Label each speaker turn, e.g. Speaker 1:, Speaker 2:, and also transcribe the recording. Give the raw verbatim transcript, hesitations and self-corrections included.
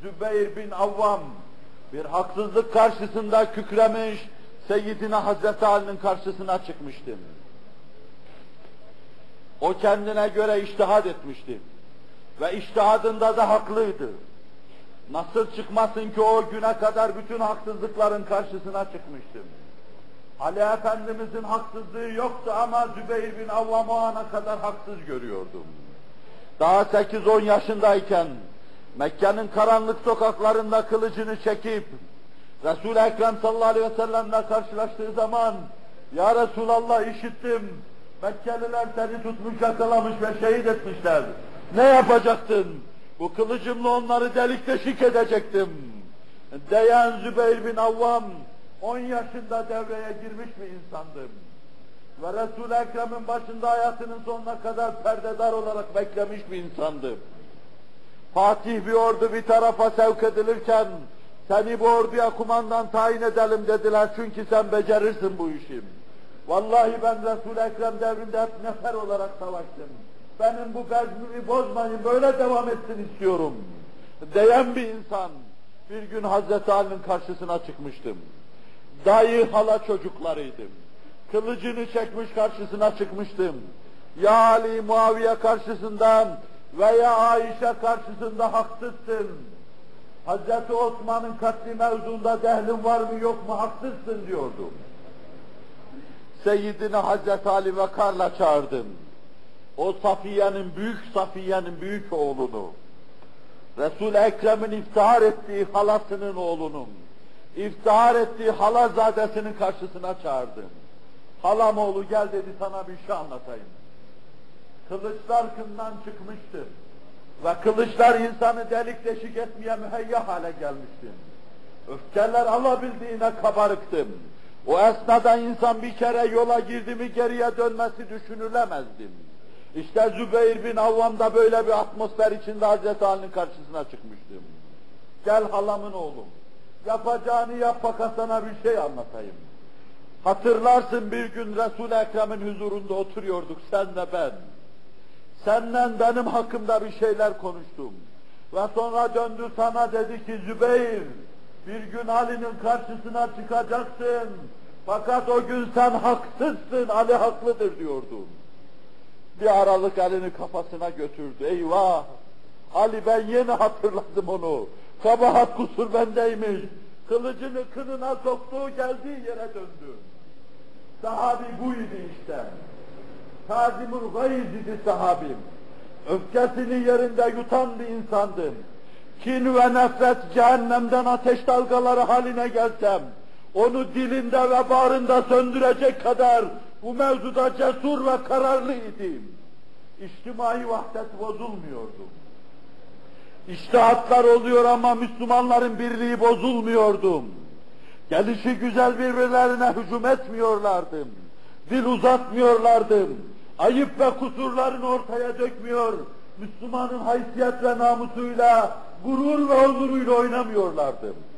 Speaker 1: Zübeyir bin Avvam bir haksızlık karşısında kükremiş, Seyyidina Hazreti Ali'nin karşısına çıkmıştı. O kendine göre içtihat etmişti. Ve içtihadında da haklıydı. Nasıl çıkmasın ki o güne kadar bütün haksızlıkların karşısına çıkmıştı. Ali Efendimizin haksızlığı yoktu ama Zübeyir bin Avvam o ana kadar haksız görüyordum. Daha sekiz on yaşındayken Mekke'nin karanlık sokaklarında kılıcını çekip Resul-i Ekrem sallallahu aleyhi ve sellem'le karşılaştığı zaman "Ya Resulallah, işittim, Mekkeliler seni tutmuş, yakalamış ve şehit etmişler. Ne yapacaktın? Bu kılıcımla onları delik deşik edecektim" diyen Zübeyir bin Avvam on yaşında devreye girmiş bir insandım. Ve Resul-i Ekrem'in başında hayatının sonuna kadar perdedar olarak beklemiş bir insandım. Fatih bir ordu bir tarafa sevk edilirken seni bu orduya kumandan tayin edelim dediler çünkü sen becerirsin bu işi. Vallahi ben Resul-i Ekrem devrinde hep nefer olarak savaştım. Benim bu bezmimi bozmayın, böyle devam etsin istiyorum diyen bir insan bir gün Hazreti Ali'nin karşısına çıkmıştım. Dayı hala çocuklarıydım. Kılıcını çekmiş karşısına çıkmıştım. Ya Ali Muaviye karşısında veya Ayşe karşısında haksızsın. Hazreti Osman'ın katli mevzuunda dehlin var mı yok mu, haksızsın diyordum. Seyyidina Hazreti Ali vakarla çağırdım. O Safiye'nin, büyük Safiye'nin büyük oğlunu, Resul-i Ekrem'in iftihar ettiği halasının oğlunun, iftihar ettiği halazadesinin karşısına çağırdım. Halam oğlu gel dedi, sana bir şey anlatayım. Kılıçlar kından çıkmıştı ve kılıçlar insanı delik deşik etmeye müheyya hale gelmişti. Öfkeler alabildiğine kabarıktım. O esnada insan bir kere yola girdi mi geriye dönmesi düşünülemezdi. İşte Zübeyir bin Avvam da böyle bir atmosfer içinde Hazreti Ali'nin karşısına çıkmıştım. Gel halamın oğlum, yapacağını yap fakat sana bir şey anlatayım. Hatırlarsın bir gün Resul-i Ekrem'in huzurunda oturuyorduk sen ve ben. Senden benim hakkımda bir şeyler konuştum. Ve sonra döndü sana dedi ki Zübeyir, bir gün Ali'nin karşısına çıkacaksın. Fakat o gün sen haksızsın, Ali haklıdır diyordum. Bir aralık elini kafasına götürdü. Eyvah! Ali, ben yeni hatırladım onu. Kabahat kusur bendeymiş. Kılıcını kınına soktuğu geldiği yere döndü. Sahabi buydu işte. Kazimul Gayz idi sahabim. Öfkesini yerinde yutan bir insandım. Kin ve nefret cehennemden ateş dalgaları haline gelsem, onu dilinde ve bağrında söndürecek kadar bu mevzuda cesur ve kararlıydım. İçtimai vahdet bozulmuyordu. İçtihatlar oluyor ama Müslümanların birliği bozulmuyordu. Gelişi güzel birbirlerine hücum etmiyorlardı. Dil uzatmıyorlardı. Ayıp ve kusurlarını ortaya dökmüyor. Müslümanın haysiyet ve namusuyla, gurur ve onuruyla oynamıyorlardı.